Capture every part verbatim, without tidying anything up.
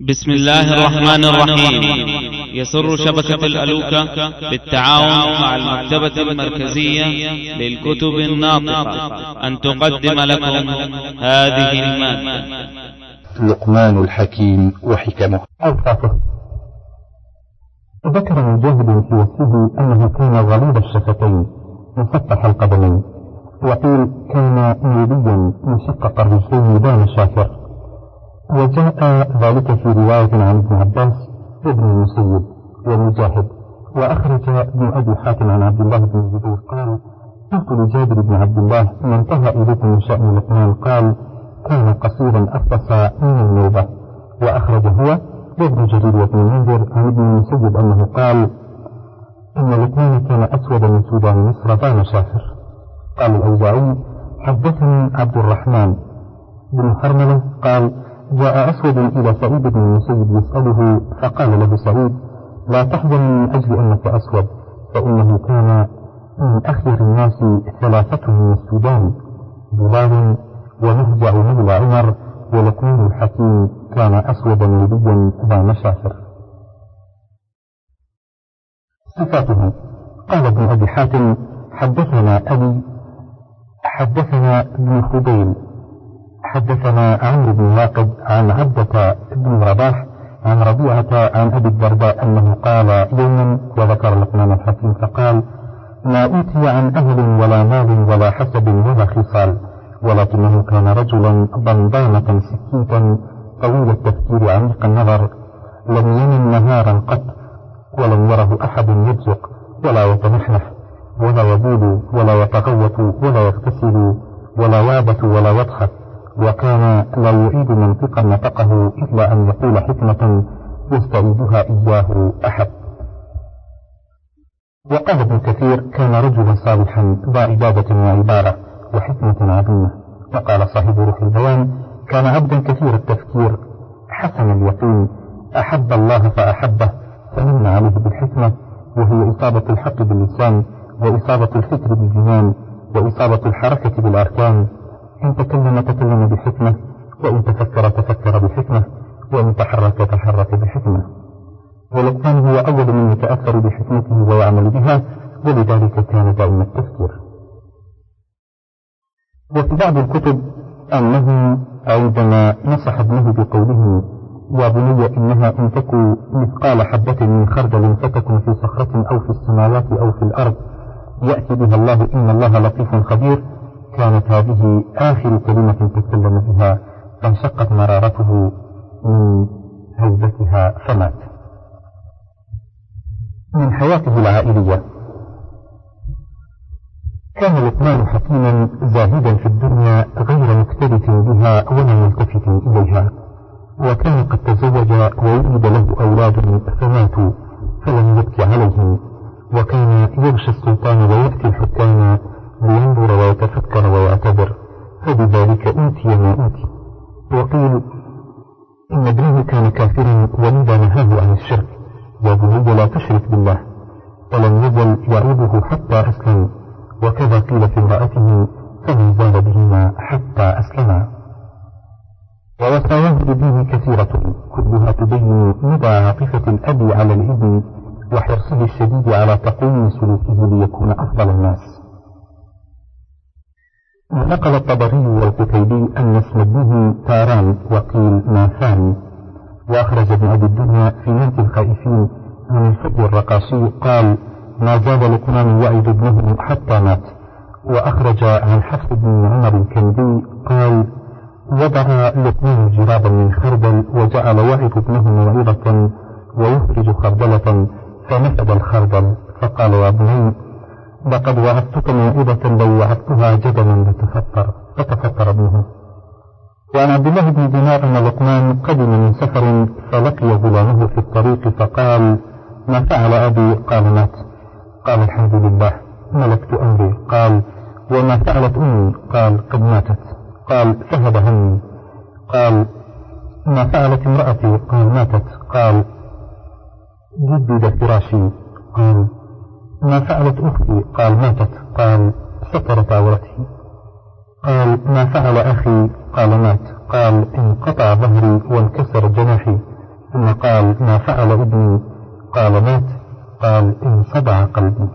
بسم الله الرحمن الرحيم. يسر شبكة الألوكة بالتعاون مع المكتبة المركزية للكتب الناطقة أن تقدم لكم هذه المادة. لقمان الحكيم وحكمه. أوصافه. ذكر مجاهد في وصفه أنه كان غليظ الشفتين مفتح القدمين، وقيل كان نيليا مشقق الرجلين بان شاكر، وجاء ذلك في رواية عن ابن عباس وابن المسيب ومجاهد. وأخرج ابن أبي حاتم عن عبد الله بن الزبير قال: قلت لجابر بن عبد الله: ما انتهى إليكم من شأن لقمان؟ قال: كان قصيرا أفطس من النوبة. وأخرج هو وابن جرير وابن المنذر عن ابن المسيب أنه قال: إن لقمان كان أسود من سودان مصر بان شاكر. قال الأوزاعي: حدثني عبد الرحمن بن حرملة قال: جاء أسود إلى سعيد بن المسيب يسأله، فقال له سعيد: لا تحزن من أجل أنك أسود، فإنه كان من أخير الناس ثلاثة من السودان، بلال ومهجع مولى عمر ولقمان الحكيم كان أسودا نبيا ذا مشاكر. صفاته. قال ابن أبي حاتم: حدثنا أبي حدثنا ابن خبيل حدثنا عمرو بن واقد عن عبدة بن رباح عن ربيعة عن أبي الدرداء أنه قال يوما، وذكر لقمان الحكيم فقال: ما أوتي عن أهل ولا مال ولا حسب ولا خصال، ولكنه كان رجلا ضنضانة سكيتا طويل التفكير عميق النظر، لم ينم نهارا قط، ولم يره أحد يبزق ولا يتنحنح ولا يبول ولا يتغوط ولا يغتسل ولا يعبث ولا يضحك، وكان لا يعيد منطقا نطقه إلا أن يقول حكمة يستعيدها إياه أحد. وقال ابن كثير: كان رجلا صالحا ذا عبادة وعبارة وحكمة عظيمة. وقال صاحب روح البيان: كان عبدا كثير التفكير حسن اليقين، أحب الله فأحبه، فمن عليه بالحكمة، وهي إصابة الحق باللسان، وإصابة الفكر بالجنان، وإصابة الحركة بالأركان. إن تكلم تكلم بحكمة، وإن تفكر تفكر بحكمة، وإن تحرك تحرك بحكمة. ولقمان هو أول من يتأثر بحكمته ويعمل بها، ولذلك كان دائم التفكير. وفي بعض الكتب أنه عندما نصح ابنه بقوله: يا بني إنها إن تكن مثقال حبة من خردل فتكن في صخرة أو في السماوات أو في الأرض يأتي بها الله إن الله لطيف خبير، كانت هذه آخر كلمة تكلم بها، فانشقت مرارته من هيبتها فمات. من حياته العائلية. كان لقمان حكيما زاهدا في الدنيا غير مكترث بها ولا ملتفت إليها، وكان قد تزوج وولد له أولاد فماتوا فلم يبكي عليهم، وكان يغشى السلطان ويأتي الحكام لينظر ويتفكر ويعتبر، فبذلك أوتي ما أوتي. وقيل إن ابنه كان كافرا ولذا نهاه عن الشرك: يا بني لا تشرك بالله، ولم يزل يعوده حتى أسلم. وكذا قيل في امرأته: فما زال بهما حتى أسلما. ووصاياه لابنه كثيرة كلها تبين مدى عاطفة الأب على الابن وحرصه الشديد على تقويم سلوكه ليكون أفضل الناس. ونقل الطبري والقتيبي أن اسم ابنه تاران، وقيل ناثان. وأخرج ابن أبي الدنيا في منت الخائفين من الفقه الرقاشي قال: ما زال لقمان يعد ابنه حتى مات. وأخرج عن حفص بن عمر الكندي قال: وضع لقمان جرابا من خردل وجعل يعد ابنه موعظة ويخرج خردلة، فنفد الخردل فقال: يا بني لقد وعدتك موعظة لو وعدتها جبلا لتفطر، فتفطر ابنه. وعن عبد الله بن دينار أن لقمان قدم من سفر فلقي غلامه في الطريق فقال: ما فعل أبي؟ قال: مات. قال: الحمد لله، ملكت أمري. قال: وما فعلت أمي؟ قال: قد ماتت. قال: فهب همي. قال: ما فعلت امرأتي؟ قال: ماتت. قال: جدد فراشي. قال: ما فعلت أختي؟ قال: ماتت. قال: سترت عورتي. قال: ما فعل أخي؟ قال: مات. قال: انقطع ظهري وانكسر جناحي. ثم قال: ما فعل ابني؟ قال: مات. قال: انصدع قلبي.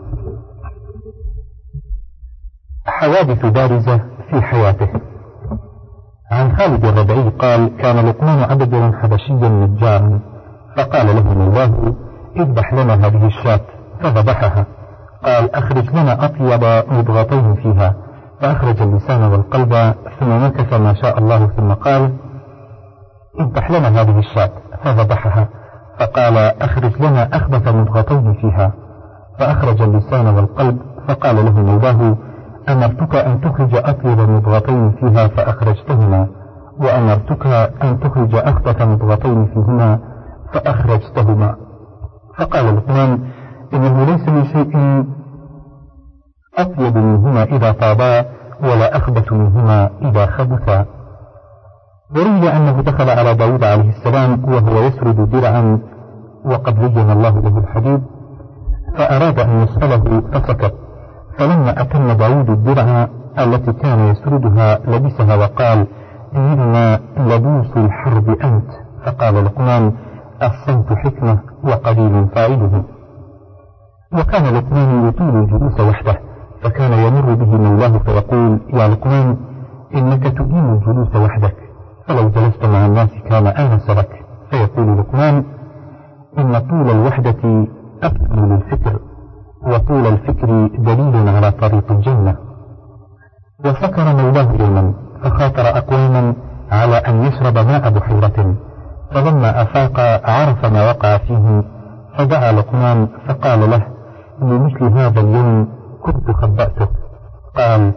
حوادث بارزة في حياته. عن خالد الربعي قال: كان لقمان عبدا حبشيا نجارا، فقال له مولاه: اذبح لنا هذه الشاة، فذبحها. قال: اخرج لنا اطيب مضغتين فيها، فاخرج اللسان والقلب، ثم مكث ما شاء الله، ثم قال: اذبح لنا هذه الشاة، فذبحها. فقال: اخرج لنا اخبث مضغتين فيها، فاخرج اللسان والقلب، فقال له مولاه: أمرتك أن تخرج أطيب مضغتين فيها فأخرجتهما، وأمرتك أن تخرج أخبث مضغتين فيهما فأخرجتهما. فقال لقمان: إنه ليس من شيء أطيب منهما إذا طابا، ولا أخبث منهما إذا خبثا. وروي أنه دخل على داود عليه السلام وهو يسرد درعا وقد لين الله له الحديد، فأراد أن يسأله فسكت، فلما أتم داود الدرع التي كان يسردها لبسها وقال: إنما لبوس الحرب أنت. فقال لقمان: الصمت حكمة وقليل فاعله. وكان لقمان يطيل الجلوس وحده، فكان يمر به مولاه فيقول: يا لقمان، إنك تدين الجلوس وحدك، فلو جلست مع الناس كان آنس لك. فيقول لقمان: إن طول الوحدة أفضل للفكر، وطول الفكر دليل على طريق الجنة. وفكر مولاه يوما فخاطر أقواما على أن يشرب ماء بحيرة، فلما أفاق عرف ما وقع فيه، فدعا لقمان فقال له: لمثل هذا اليوم كنت خبأته. قال: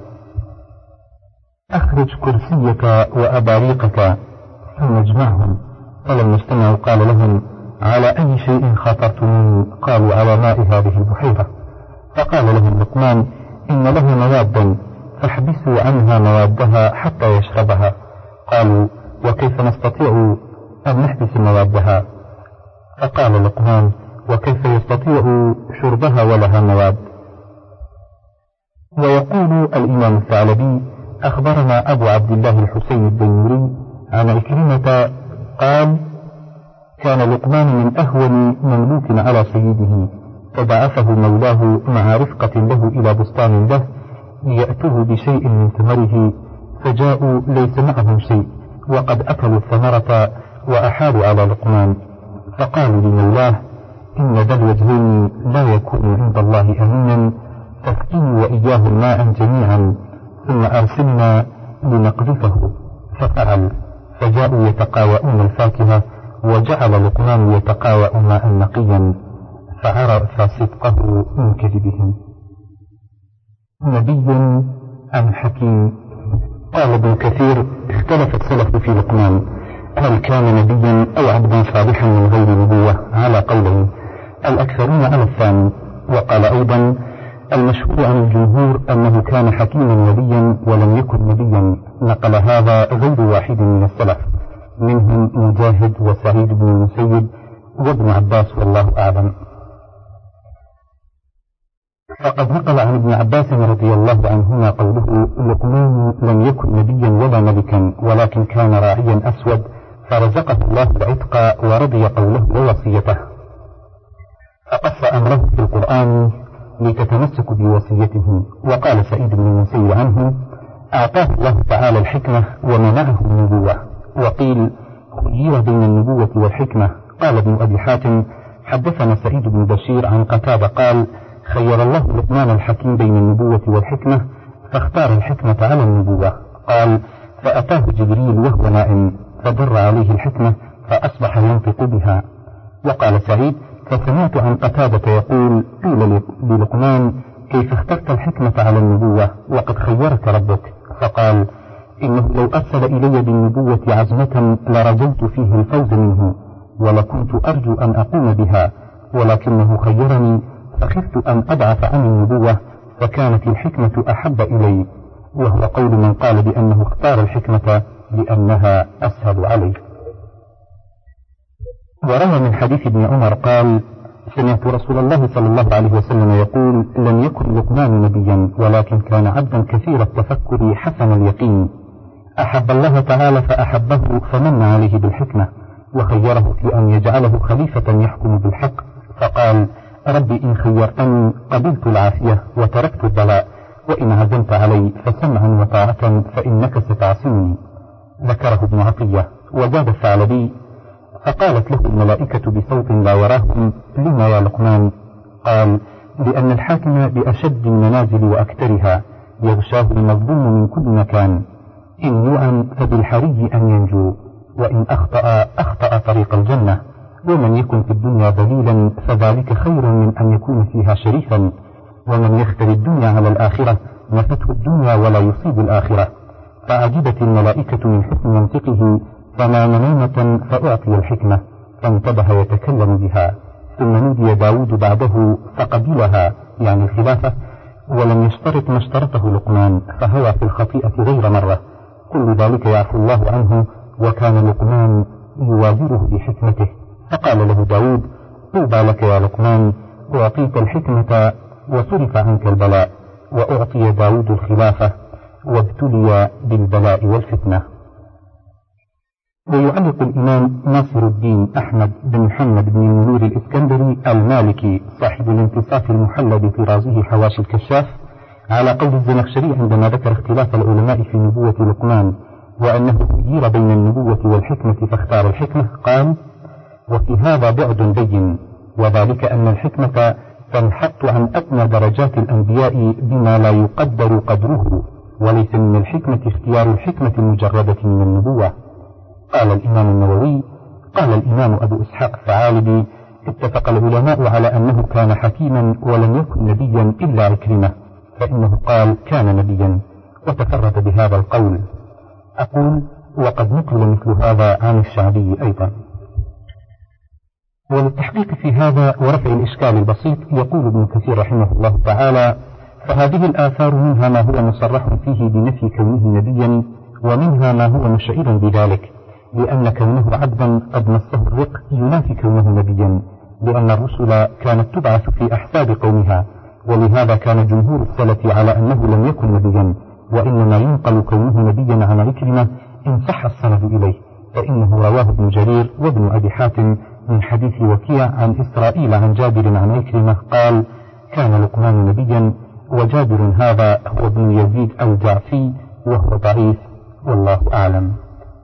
أخرج كرسيك وأباريقك ثم اجمعهم. فلما اجتمعوا قال لهم: على أي شيء خاطرتموني؟ قالوا: على ماء هذه البحيرة. فقال لهم لقمان: إن له موادا، فاحبسوا عنها موادها حتى يشربها. قالوا: وكيف نستطيع أن نحبس موادها؟ فقال لقمان: وكيف يستطيع شربها ولها مواد؟ ويقول الإمام الثعلبي: أخبرنا أبو عبد الله الحسين الدينوري عن عكرمة قال: كان لقمان من أهون مملوك على سيده، فبعثه مولاه مع رفقة له إلى بستان له ليأتوه بشيء من ثمره، فجاءوا ليس معهم شيء، وقد أكلوا الثمرة وأحالوا على لقمان، فقالوا لمولاه: إن ذا الوجهين لا يكون عند الله أمينا، فاسقني وإياه ماء جميعا، ثم أرسلنا لنقذفه. ففعل، فجاءوا يتقاوؤون الفاكهة، وجعل لقمان يتقاوأ ماء نقيا، فعرف صدقه من كذبهم. نبي أم حكيم؟ قال ابن كثير: اختلف السلف في لقمان، هل كان نبيا أو عبدا صالحا من غير نبوة؟ على قولين، الأكثرون على الثاني. وقال أيضا: المشهور عن الجمهور أنه كان حكيما نبيا ولم يكن نبيا. نقل هذا غير واحد من السلف، منهم مجاهد وسعيد بن المسيب وابن عباس، والله أعلم. فقد نقل عن ابن عباس رضي الله عنهما قوله: لقمان لم يكن نبيا ولا ملكا، ولكن كان راعيا أسود، فرزقه الله العتق ورضي قوله ووصيته، فقص أمره في القرآن لتتمسك بوصيته. وقال سعيد بن المسيب عنه: أعطاه الله تعالى الحكمة ومنعه النبوة. وقيل: خير بين النبوة والحكمة. قال ابن أبي حاتم: حدثنا سعيد بن بشير عن قتادة قال: خير الله لقمان الحكيم بين النبوة والحكمة، فاختار الحكمة على النبوة. قال: فأتاه جبريل وهو نائم، فضر عليه الحكمة فأصبح ينطق بها. وقال سعيد: فسمعت عن قتادة يقول: قيل للقمان: كيف اخترت الحكمة على النبوة وقد خيرك ربك؟ فقال: إنه لو أرسل إلي بالنبوة عزمة لرجوت فيه الفوز منه، ولكنت أرجو أن أقوم بها، ولكنه خيرني فخفت أن أضعف عن النبوة، فكانت الحكمة أحب إلي. وهو قول من قال بأنه اختار الحكمة لأنها أسهل عليه. وروى من حديث ابن عمر قال: سمعت رسول الله صلى الله عليه وسلم يقول: لم يكن لقمان نبيا، ولكن كان عبدا كثير التفكر حسن اليقين، أحب الله تعالى فأحبه فمن عليه بالحكمة، وخيره في أن يجعله خليفة يحكم بالحق، فقال: رب إن خيرتني قبلت العافية وتركت البلاء، وإن عزمت علي فسمعا وطاعة فإنك ستعصمني. ذكره ابن عطية. وزاد الثعلبي: فقالت له الملائكة بصوت لا يراهم: لما يا لقمان؟ قال: لأن الحاكم بأشد المنازل وأكثرها يغشاه المظلوم من كل مكان، إن يؤن فبالحري أن ينجو، وإن أخطأ أخطأ طريق الجنة، ومن يكن في الدنيا ذليلا فذلك خير من أن يكون فيها شريفا، ومن يختر الدنيا على الآخرة نفته الدنيا ولا يصيب الآخرة. فعجبت الملائكة من حسن منطقه، فنام نومة فأعطي الحكمة فانتبه يتكلم بها. ثم نودي داود بعده فقبلها، يعني الخلافة، ولم يشترط ما اشترطه لقمان، فهوى في الخطيئة غير مرة. كل ذلك يعفو الله عنه، وكان لقمان يوازره بحكمته. فقال له داود: طوبى لك يا لقمان، أعطيت الحكمة وصرف عنك البلاء، وأعطي داود الخلافة وابتلي بالبلاء والفتنة. ويعلق الإمام ناصر الدين أحمد بن محمد بن المنير الإسكندري المالكي صاحب الانتصاف المحلى بطرازه حواشي الكشاف على قول الزمخشري عندما ذكر اختلاف العلماء في نبوة لقمان، وأنه خير بين النبوة والحكمة فاختار الحكمة، قال: وفي هذا بعد بين، وذلك أن الحكمة تنحط عن أدنى درجات الأنبياء بما لا يقدر قدره، وليس من الحكمة اختيار الحكمة المجردة من النبوة. قال الإمام النووي: قال الإمام أبو إسحاق الثعالبي: اتفق العلماء على أنه كان حكيما ولم يكن نبيا إلا عكرمة، فإنه قال كان نبيا، وتفرد بهذا القول. أقول: وقد نقل مثل هذا عن الشعبي أيضا. وللتحقيق في هذا ورفع الإشكال البسيط يقول ابن كثير رحمه الله تعالى: فهذه الآثار منها ما هو مصرح فيه بنفي كونه نبيا، ومنها ما هو مشعر بذلك، لأن كونه عبدا قد مسه الرق ينافي كونه نبيا، لأن الرسل كانت تبعث في أحساب قومها، ولهذا كان جمهور السلف على أنه لم يكن نبيا، وإنما ينقل كونه نبيا عن عكرمة إن صح السند إليه، فإنه رواه ابن جرير وابن أبي حاتم من حديث وكيع عن إسرائيل عن جابر عن عكرمة قال: كان لقمان نبيا، وجابر هذا هو ابن يزيد الجعفي وهو ضعيف، والله أعلم.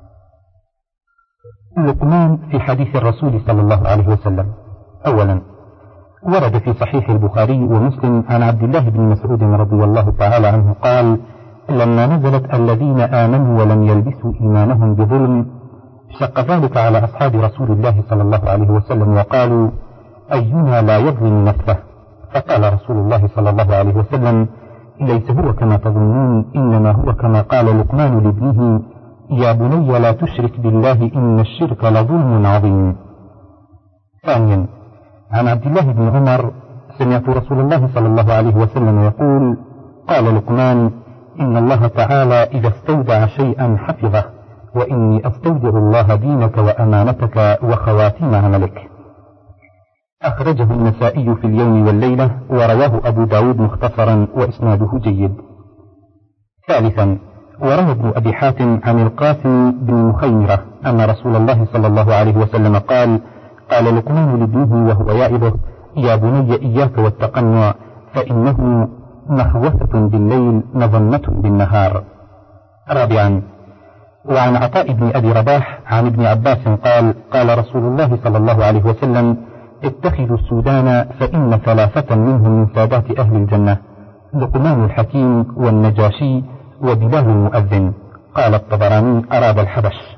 لقمان في حديث الرسول صلى الله عليه وسلم. أولا، ورد في صحيح البخاري ومسلم عن عبد الله بن مسعود رضي الله تعالى عنه قال: لما نزلت الذين آمنوا ولم يلبسوا إيمانهم بظلم شق ذلك على أصحاب رسول الله صلى الله عليه وسلم، وقالوا: أينا لا يظلم نفسه؟ فقال رسول الله صلى الله عليه وسلم: ليس هو كما تظنون، إنما هو كما قال لقمان لابنه: يا بني لا تشرك بالله إن الشرك لظلم عظيم. ثانيا، عن عبد الله بن عمر: سمعت رسول الله صلى الله عليه وسلم يقول: قال لقمان: إن الله تعالى إذا استودع شيئا حفظه، وإني أستودع الله دينك وأمانتك وخواتيم عملك. أخرجه النسائي في اليوم والليلة، ورواه أبو داود مختصرا وإسناده جيد. ثالثا، وروى ابن أبي حاتم عن القاسم بن مخيمرة أن رسول الله صلى الله عليه وسلم قال: قال لقمان لابنه وهو يعظه: يا بني إياك والتقنع، فإنه مخوفة بالليل مظنة بالنهار. رابعا، وعن عطاء بن أبي رباح عن ابن عباس قال: قال رسول الله صلى الله عليه وسلم: اتخذوا السودان فإن ثلاثة منهم من سادات أهل الجنة، لقمان الحكيم والنجاشي وبلال المؤذن. قال الطبراني: أراد الحبش.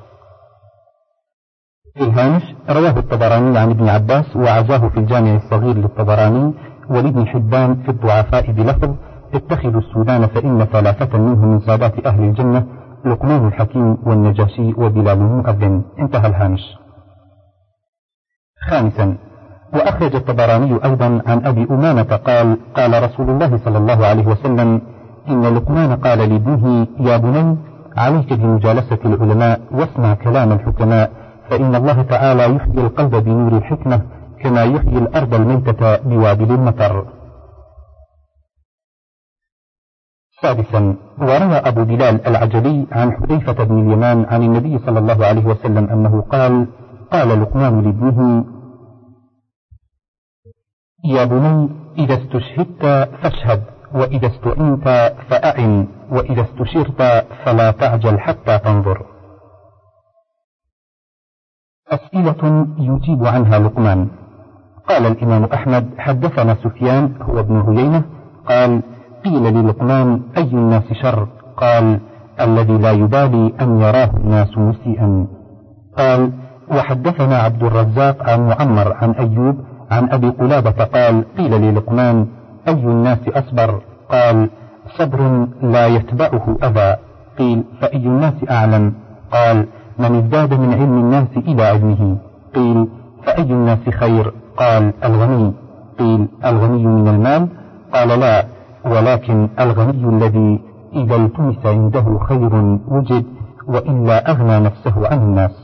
في الهامش: رواه الطبراني عن ابن عباس وعزاه في الجامع الصغير للطبراني، ولابن حبان في الضعفاء بلفظ: اتخذوا السودان فإن ثلاثة منهم من سادات أهل الجنة، لقمان الحكيم والنجاشي وبلال المؤذن. انتهى الهامش. خامسا، وأخرج الطبراني أيضا عن أبي أمامة قال: قال رسول الله صلى الله عليه وسلم: إن لقمان قال لابنه: يا بني عليك بمجالسة العلماء واسمع كلام الحكماء، فإن الله تعالى يحيي القلب بنور الحكمة كما يحيي الأرض الميتة بوابل المطر. سادسا، وروى أبو بلال العجلي عن حذيفة بن اليمان عن النبي صلى الله عليه وسلم أنه قال: قال لقمان لابنه: يا بني إذا استشهدت فاشهد، وإذا استعنت فأعن، وإذا استشرت فلا تعجل حتى تنظر. أسئلة يجيب عنها لقمان. قال الإمام أحمد: حدثنا سفيان هو ابن عيينة قال: قيل للقمان: أي الناس شر؟ قال: الذي لا يبالي أن يراه الناس مسيئا. قال: وحدثنا عبد الرزاق عن معمر عن أيوب عن أبي قلابة قال: قيل للقمان: أي الناس أصبر؟ قال: صبر لا يتبعه أذى. قيل: فأي الناس أعلم؟ قال: من ازداد من علم الناس إلى علمه. قيل: فأي الناس خير؟ قال: الغني. قيل: الغني من المال؟ قال: لا، ولكن الغني الذي إذا التمس عنده خير وجد، وإلا أغنى نفسه عن الناس.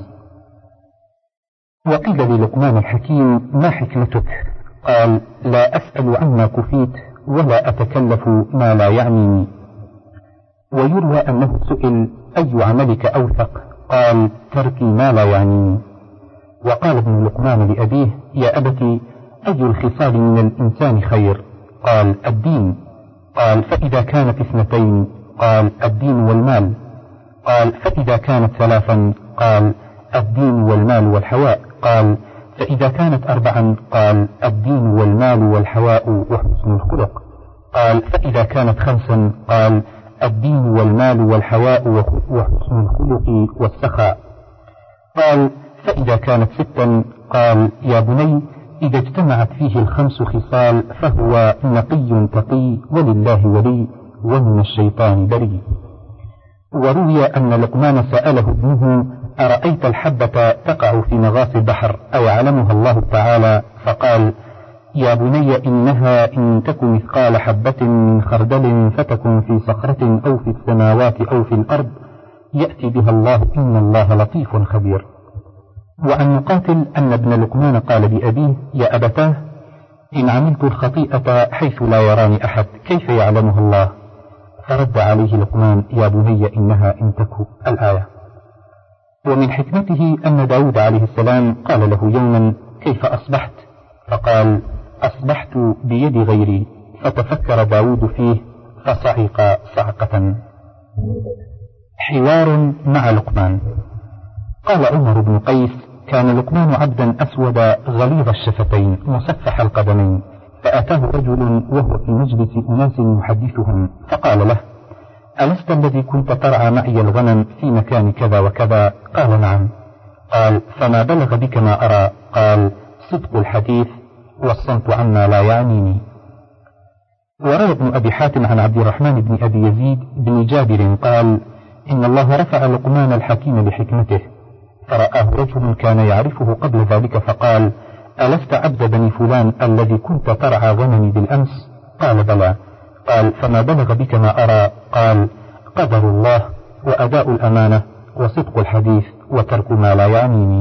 وقيل للقمان الحكيم: ما حكمتك؟ قال: لا أسأل عما كفيت، ولا أتكلف ما لا يعنيني. ويروى أنه سئل: أي عملك أوثق؟ قال: تركي ما لا يعنيني. وقال ابن لقمان لأبيه: يا أبتي، أي الخصال من الإنسان خير؟ قال: الدين. قال: فإذا كانت اثنتين؟ قال: الدين والمال. قال: فإذا كانت ثلاثا؟ قال: الدين والمال والحواء. قال: فإذا كانت أربعا؟ قال: الدين والمال والحواء وحسن الخلق. قال: فإذا كانت خمسا؟ قال: الدين والمال والحواء وحسن الخلق والسخاء. قال: فإذا كانت ستا؟ قال: يا بني، إذا اجتمعت فيه الخمس خصال فهو نقي تقي، ولله ولي، ومن الشيطان بريء. وروي أن لقمان سأله ابنه: أرأيت الحبة تقع في مغاص البحر أيعلمها الله تعالى؟ فقال: يا بني، إنها إن تك مثقال حبة من خردل فتكن في صخرة أو في السماوات أو في الأرض يأتي بها الله، إن الله لطيف خبير. وعن مقاتل أن ابن لقمان قال لأبيه: يا أبتاه، إن عملت الخطيئة حيث لا يراني أحد كيف يعلمها الله؟ فرد عليه لقمان: يا بني، إنها إن تك. الآية. ومن حكمته أن داود عليه السلام قال له يوما: كيف أصبحت؟ فقال: أصبحت بيد غيري. فتفكر داود فيه فصعق صعقة. حوار مع لقمان. قال عمر بن قيس: كان لقمان عبدا أسود غليظ الشفتين مصفح القدمين، فأتاه رجل وهو في مجلس أناس يحدثهم، فقال له: ألست الذي كنت ترعى معي الغنم في مكان كذا وكذا؟ قال: نعم. قال: فما بلغ بك ما أرى؟ قال: صدق الحديث والصمت عما لا يعنيني. وروى ابن أبي حاتم عن عبد الرحمن بن أبي يزيد بن جابر قال: إن الله رفع لقمان الحكيم بحكمته، فرآه رجل كان يعرفه قبل ذلك فقال: ألست عبد بني فلان الذي كنت ترعى غنمي بالأمس؟ قال: بلى. قال: فما بلغ بك ما أرى؟ قال: قدر الله، وأداء الأمانة، وصدق الحديث، وترك ما لا يعنيني.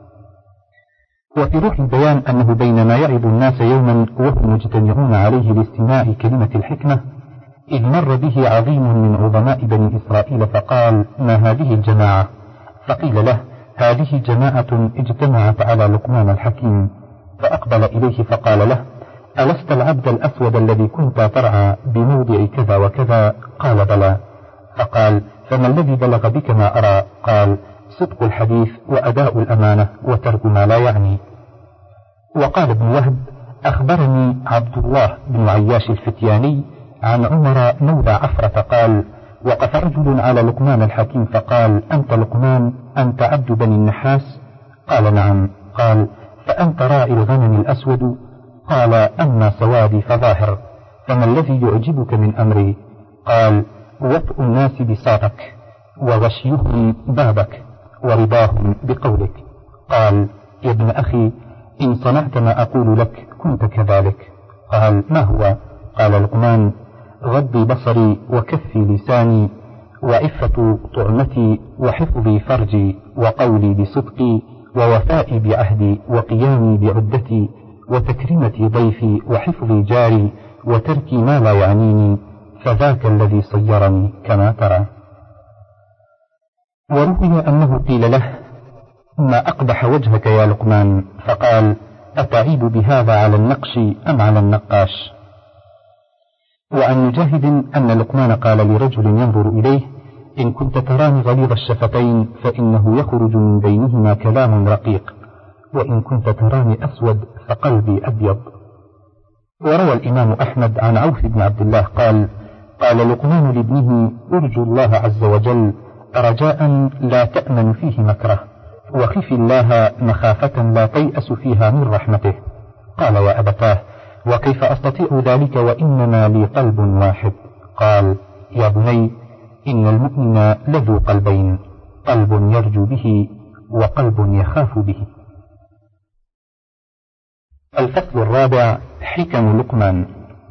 وفي روح البيان أنه بينما يعظ الناس يوما وهم مجتمعون عليه لاستماع كلمة الحكمة، إذ مر به عظيم من عظماء بني إسرائيل فقال: ما هذه الجماعة؟ فقيل له: هذه جماعة اجتمعت على لقمان الحكيم. فأقبل إليه فقال له: ألست العبد الأسود الذي كنت ترعى بموضع كذا وكذا؟ قال: بلى. فقال: فما الذي بلغ بك ما أرى؟ قال: صدق الحديث، وأداء الأمانة، وترك ما لا يعني. وقال ابن وهب: أخبرني عبد الله بن عياش الفتياني عن عمر مولى عفرة قال: وقف رجل على لقمان الحكيم فقال: أنت لقمان؟ أنت عبد بني النحاس؟ قال: نعم. قال: فأنت راعي الغنم الأسود؟ قال: أما سوادي فظاهر. فما الذي يعجبك من أمري؟ قال: وطء الناس بساطك، وغشيهم بابك، ورضاهم بقولك. قال: يا ابن أخي، إن صنعت ما أقول لك كنت كذلك. قال: ما هو؟ قال لقمان: غضي بصري، وكفي لساني، وعفة طعمتي، وحفظي فرجي، وقولي بصدقي، ووفائي بعهدي، وقيامي بعدتي، وتكريمة ضيفي، وحفظ جاري، وترك ما لا يعنيني، فذاك الذي صيرني كما ترى. وروي أنه قيل له: ما أقبح وجهك يا لقمان؟ فقال: أتعيب بهذا على النقش أم على النقاش؟ وعن مجاهد أن لقمان قال لرجل ينظر إليه: إن كنت تراني غليظ الشفتين فإنه يخرج من بينهما كلام رقيق، وإن كنت تراني أسود فقلبي أبيض. وروى الإمام أحمد عن عوف بن عبد الله قال: قال لقمان لابنه: أرجو الله عز وجل رجاء لا تأمن فيه مكره، وخف الله مخافة لا تيأس فيها من رحمته. قال: يا أبتاه، وكيف أستطيع ذلك وإنما لي قلب واحد؟ قال: يا بني، إن المؤمن لذو قلبين، قلب يرجو به وقلب يخاف به. الفصل الرابع: حكم لقمان.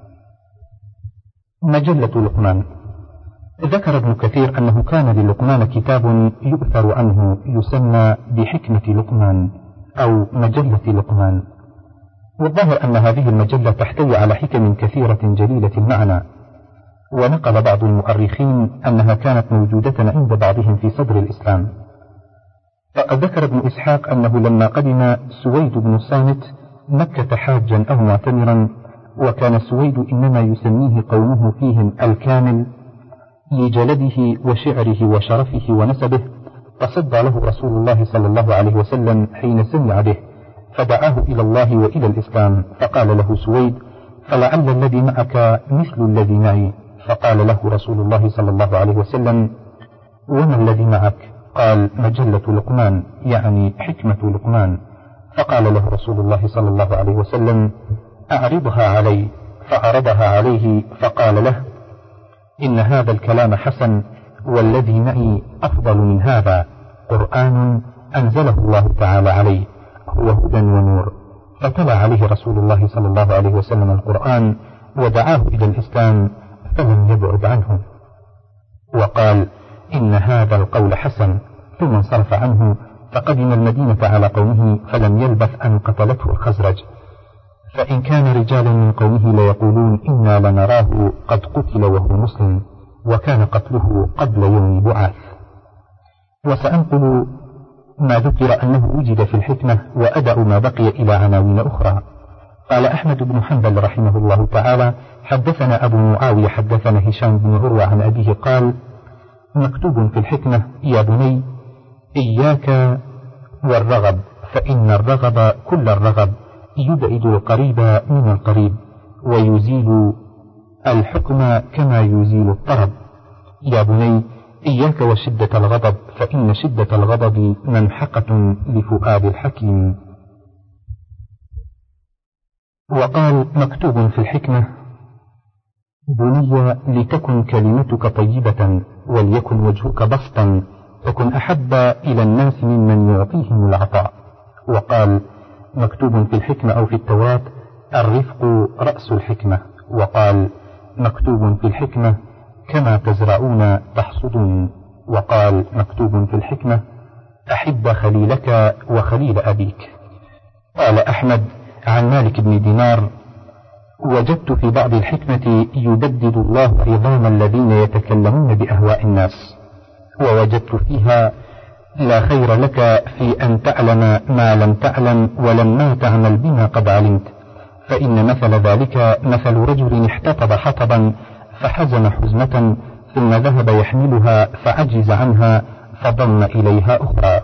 مجلة لقمان. ذكر ابن كثير أنه كان للقمان كتاب يؤثر عنه يسمى بحكمة لقمان أو مجلة لقمان، والظاهر أن هذه المجلة تحتوي على حكم كثيرة جليلة المعنى. ونقل بعض المؤرخين أنها كانت موجودة عند بعضهم في صدر الإسلام. فقد ذكر ابن إسحاق أنه لما قدم سويد بن صامت مكة حاجا أو معتمرا، وكان سويد إنما يسميه قومه فيهم الكامل لجلده وشعره وشرفه ونسبه، فصد له رسول الله صلى الله عليه وسلم حين سمع به، فدعاه إلى الله وإلى الإسلام. فقال له سويد: فلعل الذي معك مثل الذي معي. فقال له رسول الله صلى الله عليه وسلم: وما الذي معك؟ قال: مجلة لقمان، يعني حكمة لقمان. فقال له رسول الله صلى الله عليه وسلم: أعرضها علي. فعرضها عليه فقال له: إن هذا الكلام حسن، والذي معي أفضل من هذا، قرآن أنزله الله تعالى عليه، هو هدى ونور. فتلا عليه رسول الله صلى الله عليه وسلم القرآن ودعاه إلى الإسلام، فلم يبعد عنه، وقال: إن هذا القول حسن. ثم انصرف عنه فقدم المدينة على قومه، فلم يلبث أن قتلته الخزرج. فإن كان رجالا من قومه ليقولون: إنا لنراه قد قتل وهو مسلم، وكان قتله قبل يوم بعاث. وسأنقل ما ذكر أنه وجد في الحكمة، وأدع ما بقي إلى عناوين أخرى. قال أحمد بن حنبل رحمه الله تعالى: حدثنا أبو معاوية حدثنا هشام بن عروة عن أبيه قال: مكتوب في الحكمة: يا بني، إياك والرغب، فإن الرغب كل الرغب يبعد القريب من القريب، ويزيل الحكم كما يزيل الطرب. يا بني، إياك وشدة الغضب، فإن شدة الغضب منحقة لفؤاد الحكيم. وقال مكتوب في الحكمة: بني، لتكن كلمتك طيبة، وليكن وجهك بسطا، تكن أحب إلى الناس ممن يعطيهم العطاء. وقال مكتوب في الحكمة أو في التوراة: الرفق رأس الحكمة. وقال مكتوب في الحكمة: كما تزرعون تحصدون. وقال مكتوب في الحكمة: أحب خليلك وخليل أبيك. قال أحمد عن مالك بن دينار: وجدت في بعض الحكمة يبدد الله عظام الذين يتكلمون بأهواء الناس، ووجدت فيها: لا خير لك في أن تعلم ما لم تعلم ولما تعمل بما قد علمت، فإن مثل ذلك مثل رجل احتطب حطبا فحزم حزمة، ثم ذهب يحملها فعجز عنها فضم إليها أخرى.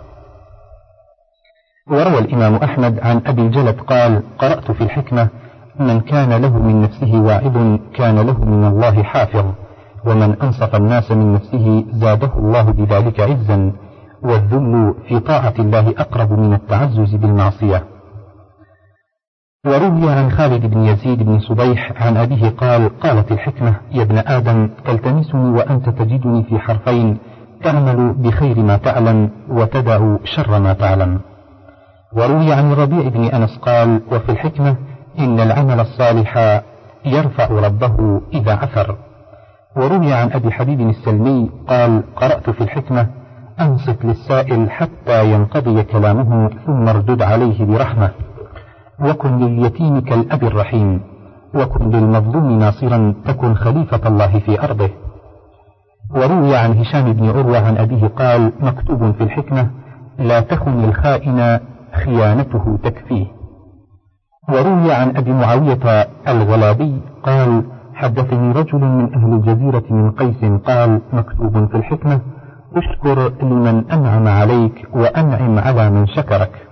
وروى الإمام أحمد عن أبي الجلد قال: قرأت في الحكمة: من كان له من نفسه واعظ كان له من الله حافظ، ومن أنصف الناس من نفسه زاده الله بذلك عزا، والذل في طاعة الله أقرب من التعزز بالمعصية. وروي عن خالد بن يزيد بن صبيح عن أبيه قال: قالت الحكمة: يا ابن آدم، تلتمسني وأنت تجدني في حرفين، تعمل بخير ما تعلم وتدع شر ما تعلم. وروي عن الربيع بن أنس قال: وفي الحكمة: إن العمل الصالح يرفع ربه إذا عثر. وروي عن أبي حبيب السلمي قال: قرأت في الحكمة: أنصت للسائل حتى ينقضي كلامه ثم اردد عليه برحمة، وكن لليتيم كالأب الرحيم، وكن للمظلوم ناصرا، تكن خليفة الله في أرضه. وروي عن هشام بن عروة عن أبيه قال: مكتوب في الحكمة: لا تخن الخائن خيانته تكفيه. وروي عن أبي معاوية الغلابي قال حدثني رجل من أهل الجزيرة من قيس قال مكتوب في الحكمة اشكر لمن أنعم عليك وأنعم على من شكرك.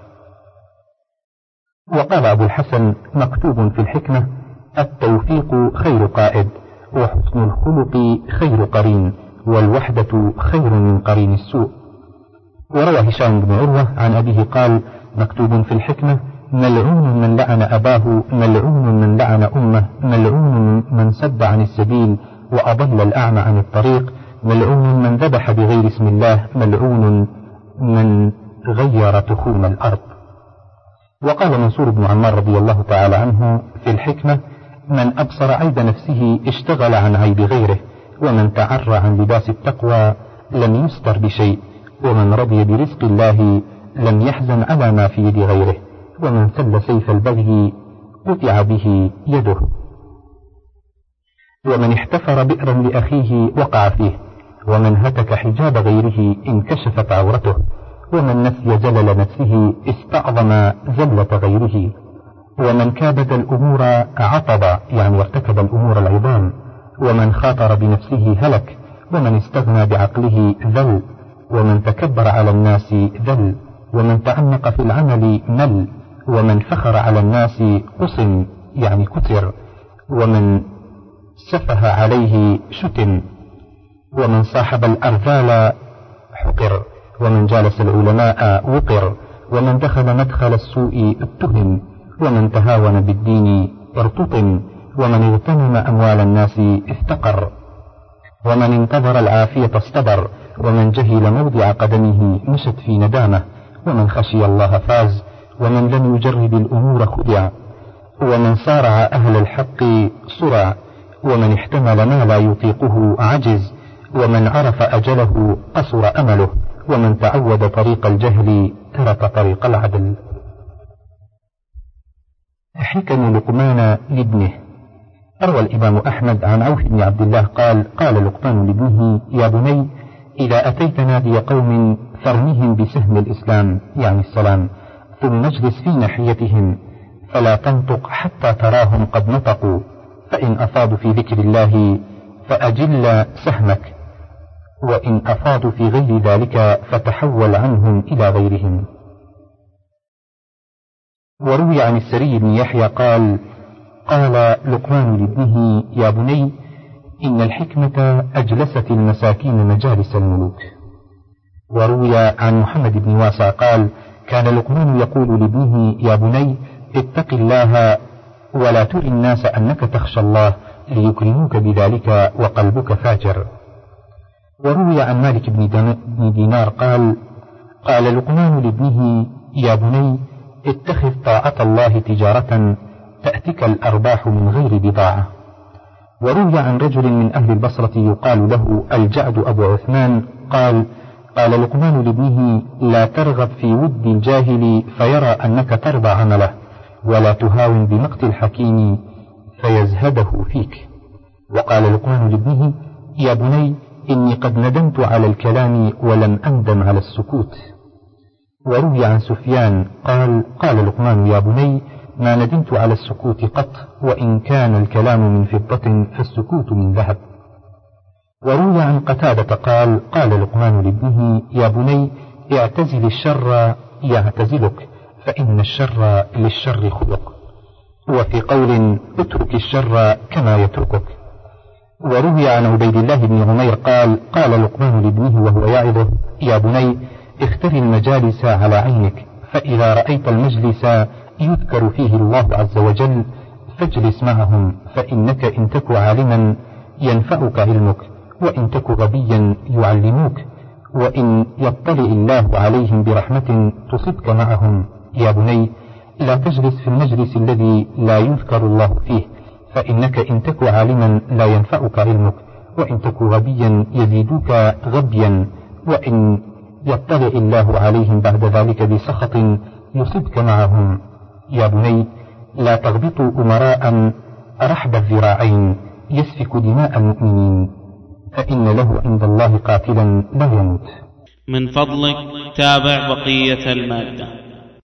وقال أبو الحسن مكتوب في الحكمة التوفيق خير قائد وحسن الخلق خير قرين والوحدة خير من قرين السوء. وروى هشام بن عروة عن أبيه قال مكتوب في الحكمة ملعون من لعن أباه ملعون من لعن أمه ملعون من سد عن السبيل وأضل الأعمى عن الطريق ملعون من ذبح بغير اسم الله ملعون من غير تخوم الأرض. وقال منصور بن عمار رضي الله تعالى عنه في الحكمة من أبصر عيب نفسه اشتغل عن عيب غيره ومن تعرى عن لباس التقوى لم يستر بشيء ومن رضي برزق الله لم يحزن على ما في يد غيره ومن سل سيف البغي قطع به يده ومن احتفر بئرا لأخيه وقع فيه ومن هتك حجاب غيره انكشفت عورته ومن نسي زلل نفسه استعظم زلة غيره ومن كابد الأمور عطب يعني ارتكب الأمور العظام ومن خاطر بنفسه هلك ومن استغنى بعقله ذل ومن تكبر على الناس ذل ومن تعمق في العمل مل ومن فخر على الناس قصم يعني كتر ومن سفه عليه شتم ومن صاحب الأرذال حقر ومن جالس العلماء وقر ومن دخل مدخل السوء اتهم ومن تهاون بالدين ارتطم ومن اغتنم أموال الناس افتقر ومن انتظر العافية اصطبر ومن جهل موضع قدمه مشت في ندامة ومن خشي الله فاز ومن لم يجرب الأمور خدع ومن صارع أهل الحق صرع ومن احتمل ما لا يطيقه عجز ومن عرف أجله قصر أمله ومن تعود طريق الجهل ترك طريق العدل. حكم لقمان لابنه. أروى الإمام أحمد عن عوف بن عبد الله قال قال لقمان لابنه يا بني إذا أتيت نادي قوم فارمهم بسهم الإسلام يعني السلام ثم اجلس في ناحيتهم فلا تنطق حتى تراهم قد نطقوا فإن أفاضوا في ذكر الله فأجل سهمك وإن أفاضوا في غير ذلك فتحول عنهم إلى غيرهم. وروي عن السري بن يحيى قال قال لقمان لابنه يا بني إن الحكمة أجلست المساكين مجالس الملوك. وروي عن محمد بن واسع قال كان لقمان يقول لابنه يا بني اتق الله ولا تري الناس أنك تخشى الله ليكرموك بذلك وقلبك فاجر. وروي عن مالك بن دينار قال قال لقمان لابنه يا بني اتخذ طاعة الله تجارة تأتيك الأرباح من غير بضاعة. وروي عن رجل من أهل البصرة يقال له الجعد أبو عثمان قال قال لقمان لابنه لا ترغب في ود الجاهل فيرى أنك ترضى عمله ولا تهاون بمقت الحكيم فيزهده فيك. وقال لقمان لابنه يا بني إني قد ندمت على الكلام ولم أندم على السكوت. وروي عن سفيان قال قال لقمان يا بني ما ندمت على السكوت قط وإن كان الكلام من فضة فالسكوت من ذهب. وروي عن قتادة قال قال لقمان لابنه يا بني اعتزل الشر يعتزلك فإن الشر للشر خلق. وفي قول اترك الشر كما يتركك. وروي عن عبيد الله بن عمير قال قال لقمان لابنه وهو يعظه يا بني اختر المجالس على عينك فإذا رأيت المجلس يذكر فيه الله عز وجل فاجلس معهم فإنك إن تك عالما ينفعك علمك وإن تك غبيا يعلموك وإن يطلع الله عليهم برحمة تصبك معهم. يا بني لا تجلس في المجلس الذي لا يذكر الله فيه فإنك إن تك عالما لا ينفعك علمك وإن تك غبيا يزيدوك غبيا وإن يطلع الله عليهم بعد ذلك بسخط يصبك معهم. يا بني لا تغبطوا أمراء رحب الذراعين يسفك دماء المؤمنين فإن له عند الله قاتلا لا يموت. من فضلك تابع بقية المادة.